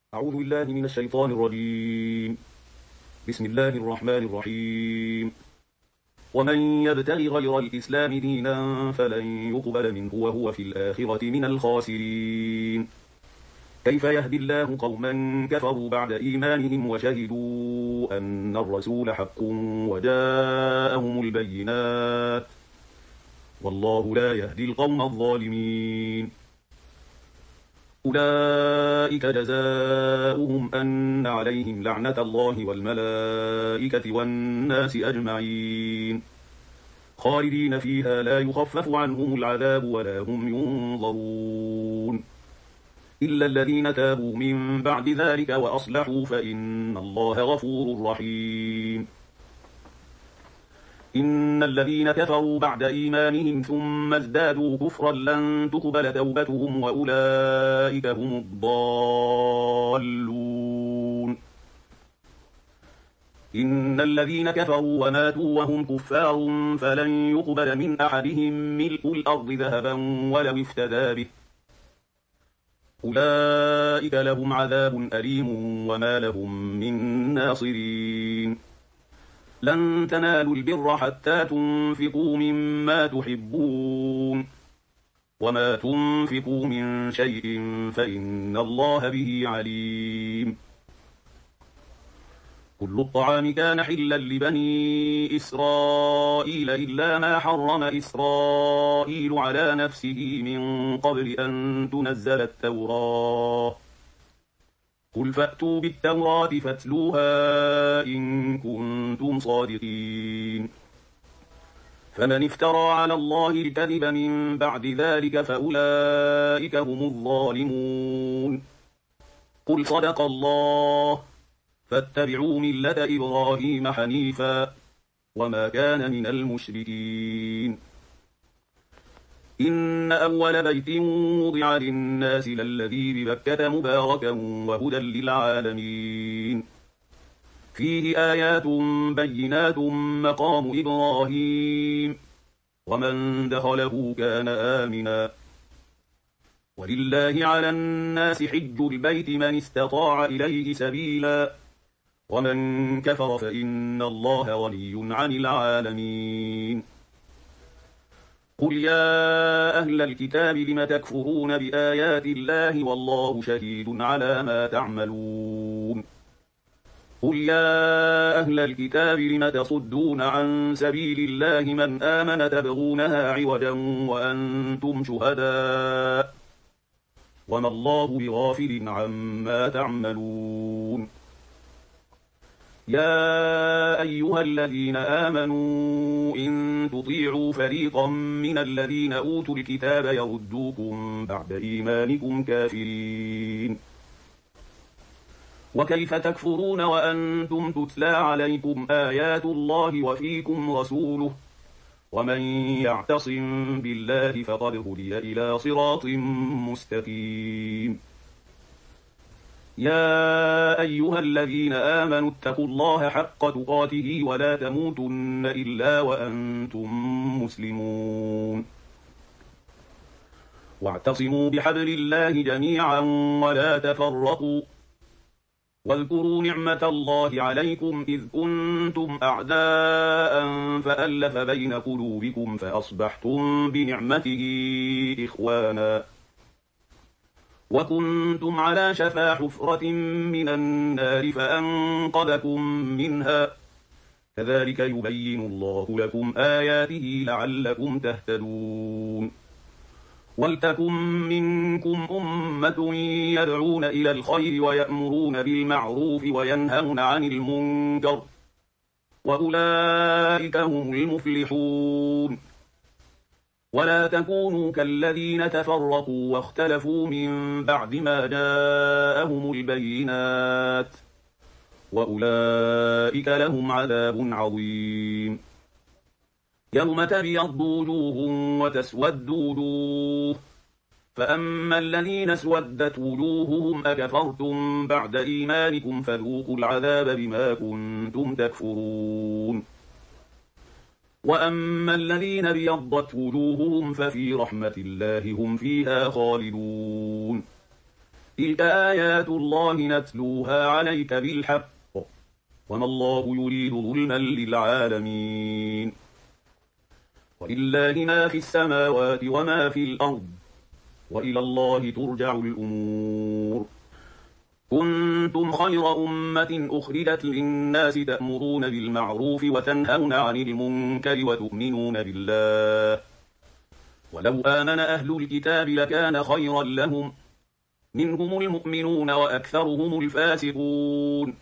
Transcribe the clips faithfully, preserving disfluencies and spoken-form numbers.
أعوذ بالله من الشيطان الرجيم. بسم الله الرحمن الرحيم. ومن يبتغي غير الإسلام دينا فلن يقبل منه وهو في الآخرة من الخاسرين. كيف يهدي الله قوما كفروا بعد إيمانهم وشهدوا أن الرسول حق وجاءهم البينات والله لا يهدي القوم الظالمين. أولئك جزاؤهم أن عليهم لعنة الله والملائكة والناس أجمعين خالدين فيها لا يخفف عنهم العذاب ولا هم ينظرون إلا الذين تابوا من بعد ذلك وأصلحوا فإن الله غفور رحيم. إن الذين كفروا بعد إيمانهم ثم ازدادوا كفرا لن تقبل توبتهم وأولئك هم الضالون. إن الذين كفروا وماتوا وهم كفار فلن يقبل من أحدهم ملء الأرض ذهبا ولو افتدى به أولئك لهم عذاب أليم وما لهم من ناصرين. لن تنالوا البر حتى تنفقوا مما تحبون وما تنفقوا من شيء فإن الله به عليم. كل الطعام كان حلا لبني إسرائيل إلا ما حرم إسرائيل على نفسه من قبل أن تنزل التوراة. قل فأتوا بالتوراة فاتلوها إن كنتم صادقين. فمن افترى على الله الكذب من بعد ذلك فأولئك هم الظالمون. قل صدق الله فاتبعوا ملة إبراهيم حنيفا وما كان من المشركين. إن أول بيت وضع للناس للذي ببكة مباركا وهدى للعالمين فيه آيات بينات مقام إبراهيم ومن دخله كان آمنا ولله على الناس حج البيت من استطاع إليه سبيلا ومن كفر فإن الله غني عن العالمين. قل يا أهل الكتاب لم تكفرون بآيات الله والله شهيد على ما تعملون. قل يا أهل الكتاب لم تصدون عن سبيل الله من آمن تبغونها عوجا وأنتم شهداء وما الله بغافل عما تعملون. يا أيها الذين آمنوا إن تطيعوا فريقا من الذين أوتوا الكتاب يردوكم بعد إيمانكم كافرين. وكيف تكفرون وأنتم تتلى عليكم آيات الله وفيكم رسوله ومن يعتصم بالله فقد هدي إلى صراط مستقيم. يا أيها الذين آمنوا اتقوا الله حق تقاته ولا تموتن إلا وأنتم مسلمون. واعتصموا بحبل الله جميعا ولا تفرقوا واذكروا نعمة الله عليكم إذ كنتم أعداء فألف بين قلوبكم فأصبحتم بنعمته إخوانا وكنتم على شفا حفرة من النار فأنقذكم منها كذلك يبين الله لكم آياته لعلكم تهتدون. ولتكن منكم أمة يدعون إلى الخير ويأمرون بالمعروف وينهون عن المنكر وأولئك هم المفلحون. ولا تكونوا كالذين تفرقوا واختلفوا من بعد ما جاءهم البينات وأولئك لهم عذاب عظيم. يوم تبيض وجوه وتسود وجوه فأما الذين اسودت وجوههم أكفرتم بعد إيمانكم فذوقوا العذاب بما كنتم تكفرون. وأما الذين ابيضت وجوههم ففي رحمة الله هم فيها خالدون. تلك آيات الله نتلوها عليك بالحق وما الله يريد ظلما للعالمين ولله ما في السماوات وما في الأرض وإلى الله ترجع الأمور كنتم خير أمة أخرجت للناس تأمرون بالمعروف وتنهون عن المنكر وتؤمنون بالله ولو آمن أهل الكتاب لكان خيرا لهم منهم المؤمنون وأكثرهم الفاسقون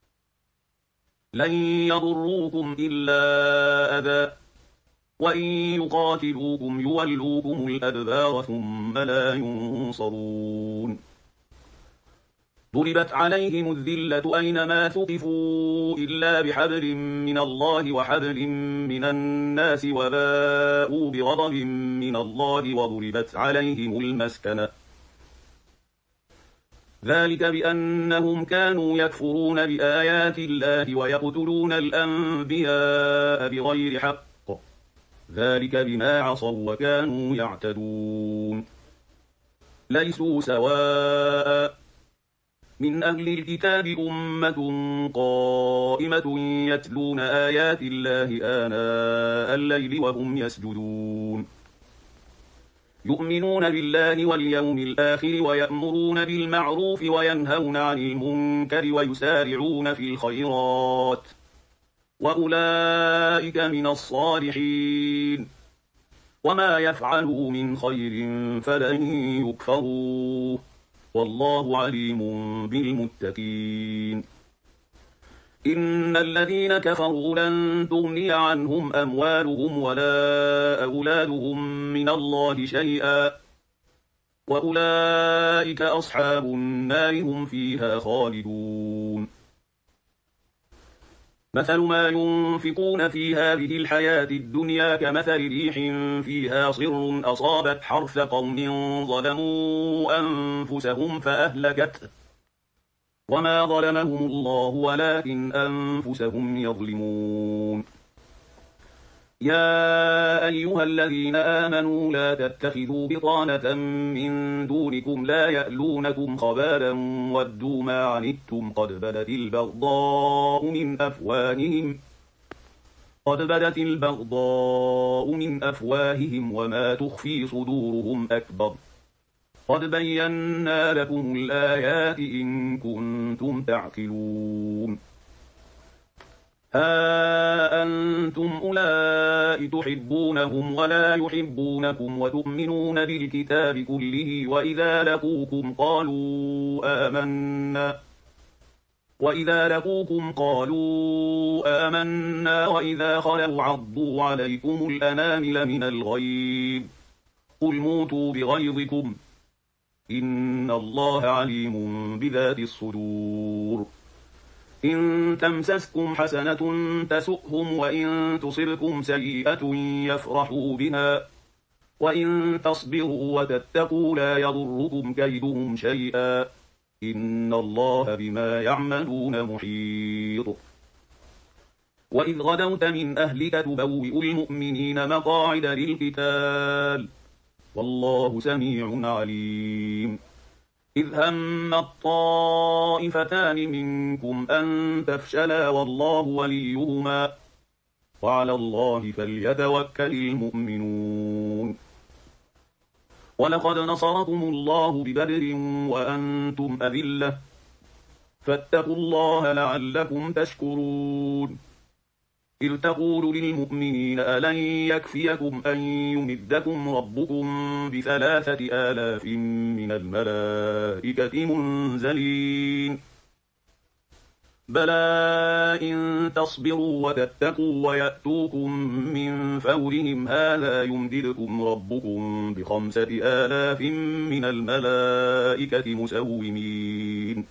لن يضروكم إلا أذى وإن يقاتلوكم يولوكم الأدبار ثم لا ينصرون ضربت عليهم الذلة أينما ثقفوا إلا بحبل من الله وحبل من الناس وباءوا بغضب من الله وضربت عليهم المسكنة ذلك بأنهم كانوا يكفرون بآيات الله ويقتلون الأنبياء بغير حق ذلك بما عصوا وكانوا يعتدون ليسوا سواء من أهل الكتاب أمة قائمة يتلون آيات الله آناء الليل وهم يسجدون يؤمنون بالله واليوم الآخر ويأمرون بالمعروف وينهون عن المنكر ويسارعون في الخيرات وأولئك من الصالحين وما يفعلوا من خير فلن يكفروه والله عليم بالمتقين إن الذين كفروا لن تغني عنهم أموالهم ولا أولادهم من الله شيئا وأولئك أصحاب النار هم فيها خالدون مثل ما ينفقون في هذه الحياة الدنيا كمثل ريح فيها صر أصابت حرث قوم ظلموا أنفسهم فأهلكته وما ظلمهم الله ولكن أنفسهم يظلمون يا أيها الذين آمنوا لا تتخذوا بطانة من دونكم لا يألونكم خبالا ودوا ما عنتم قد بدت البغضاء من أفواههم قد بدت البغضاء من أفواههم وما تخفي صدورهم أكبر قد بينا لكم الآيات إن كنتم تعقلون ها أنتم أولئك تحبونهم ولا يحبونكم وتؤمنون بالكتاب كله وإذا لقوكم قالوا آمنا وإذا لقوكم قالوا آمنا وإذا خلوا عضوا عليكم الأنامل من الغيظ قل موتوا بغيظكم إن الله عليم بذات الصدور إن تمسسكم حسنة تسؤهم وإن تصبكم سيئة يفرحوا بها وإن تصبروا وتتقوا لا يضركم كيدهم شيئا إن الله بما يعملون محيط وإذ غدوت من أهلك تبوئ المؤمنين مقاعد للقتال والله سميع عليم إذ هم الطائفتان منكم أن تفشلا والله وليهما وعلى الله فليتوكل المؤمنون ولقد نصركم الله ببدر وأنتم أذلة فاتقوا الله لعلكم تشكرون إذ تقول للمؤمنين ألن يكفيكم أن يمدكم ربكم بثلاثة آلاف من الملائكة منزلين بلى إن تصبروا وتتقوا ويأتوكم من فورهم هذا يمددكم ربكم بخمسة آلاف من الملائكة مسومين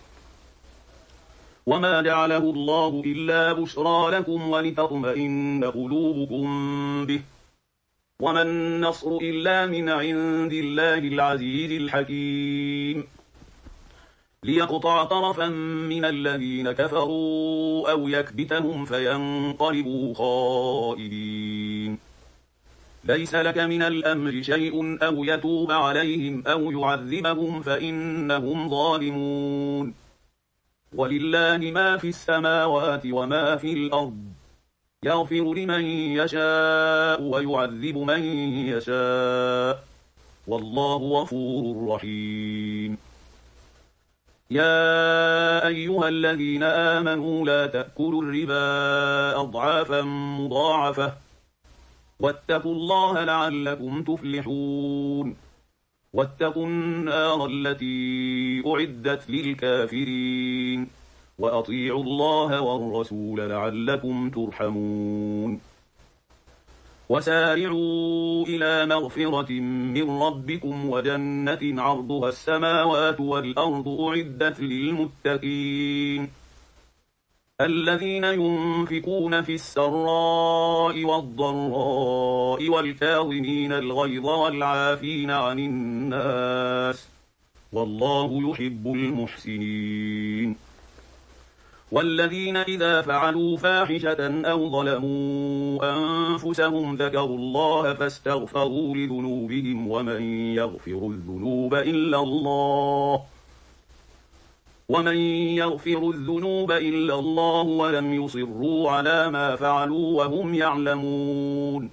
وما جعله الله إلا بشرى لكم ولتطمئن قلوبكم به وما النصر إلا من عند الله العزيز الحكيم ليقطع طرفا من الذين كفروا أو يكبتهم فينقلبوا خائبين ليس لك من الأمر شيء أو يتوب عليهم أو يعذبهم فإنهم ظالمون ولله ما في السماوات وما في الأرض يغفر لمن يشاء ويعذب من يشاء والله غفور رحيم يا أيها الذين آمنوا لا تأكلوا الربا أضعافا مضاعفة واتقوا الله لعلكم تفلحون واتقوا النار التي أعدت للكافرين وأطيعوا الله والرسول لعلكم ترحمون وسارعوا إلى مغفرة من ربكم وجنة عرضها السماوات والأرض أعدت للمتقين الذين ينفقون في السراء والضراء والكاظمين الغيظ والعافين عن الناس والله يحب المحسنين والذين إذا فعلوا فاحشة أو ظلموا أنفسهم ذكروا الله فاستغفروا لذنوبهم ومن يغفر الذنوب إلا الله ومن يغفر الذنوب إلا الله ولم يصروا على ما فعلوا وهم يعلمون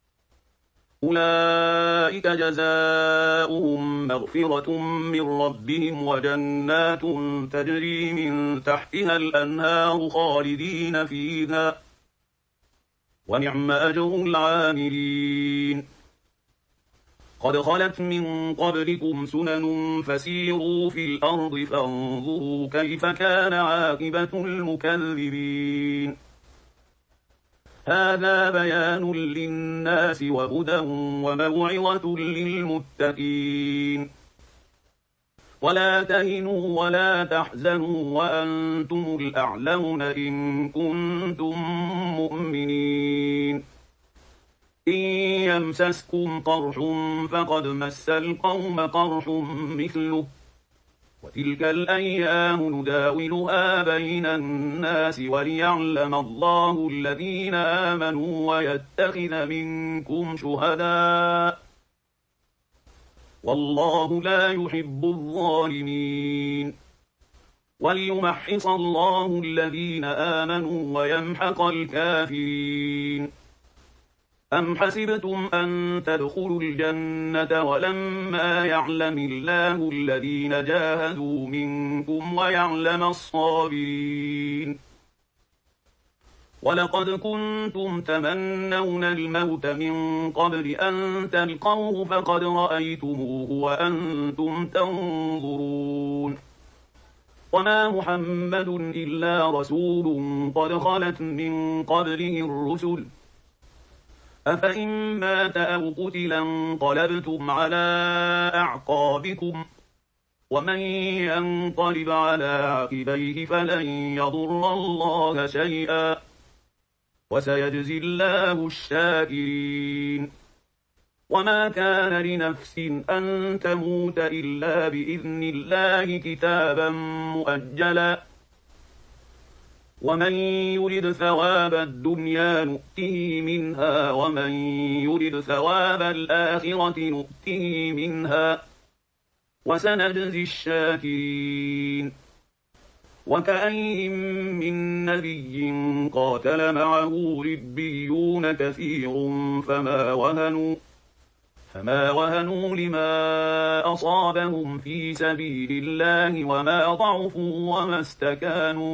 أولئك جزاؤهم مغفرة من ربهم وجنات تجري من تحتها الأنهار خالدين فيها ونعم أجر العاملين قد خلت من قبلكم سنن فسيروا في الأرض فانظروا كيف كان عاقبة المكذبين هذا بيان للناس وهدى وموعظة للمتقين ولا تهنوا ولا تحزنوا وأنتم الأعلون إن كنتم مؤمنين إن يمسسكم قرح فقد مس القوم قرح مثله وتلك الأيام نداولها بين الناس وليعلم الله الذين آمنوا ويتخذ منكم شهداء والله لا يحب الظالمين وليمحص الله الذين آمنوا ويمحق الكافرين أم حسبتم أن تدخلوا الجنة ولما يعلم الله الذين جاهدوا منكم ويعلم الصابرين ولقد كنتم تمنون الموت من قبل أن تلقوه فقد رأيتموه وأنتم تنظرون وما محمد إلا رسول قد خلت من قبله الرسل أفإن مات أو قتل انقلبتم على أعقابكم ومن ينقلب على عقبيه فلن يضر الله شيئا وسيجزي الله الشاكرين وما كان لنفس أن تموت إلا بإذن الله كتابا مؤجلا ومن يرد ثواب الدنيا نؤته منها ومن يرد ثواب الآخرة نؤته منها وسنجزي الشاكرين وكأين من نبي قاتل معه ربيون كثير فما وهنوا فما وهنوا لما أصابهم في سبيل الله وما ضعفوا وما استكانوا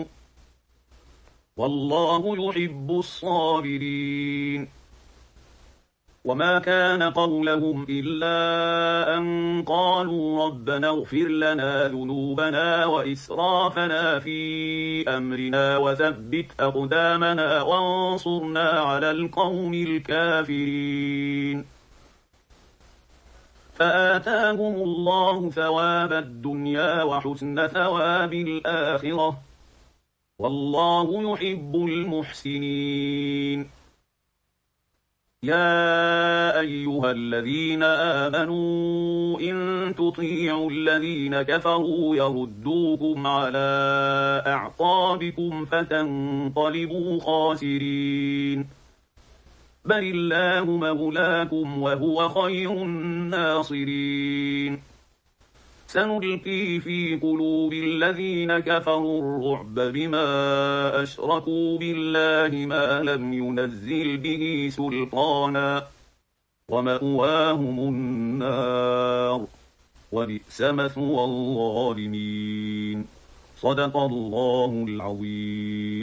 والله يحب الصابرين وما كان قولهم إلا أن قالوا ربنا اغفر لنا ذنوبنا وإسرافنا في أمرنا وثبت أقدامنا وانصرنا على القوم الكافرين فآتاهم الله ثواب الدنيا وحسن ثواب الآخرة والله يحب المحسنين يا أيها الذين آمنوا إن تطيعوا الذين كفروا يردوكم على أعقابكم فتنقلبوا خاسرين بل الله مولاكم وهو خير الناصرين سنلقي في قلوب الذين كفروا الرعب بما أشركوا بالله ما لم ينزل به سلطانا ومأواهم النار وبئس مثوى الظالمين صدق الله العظيم.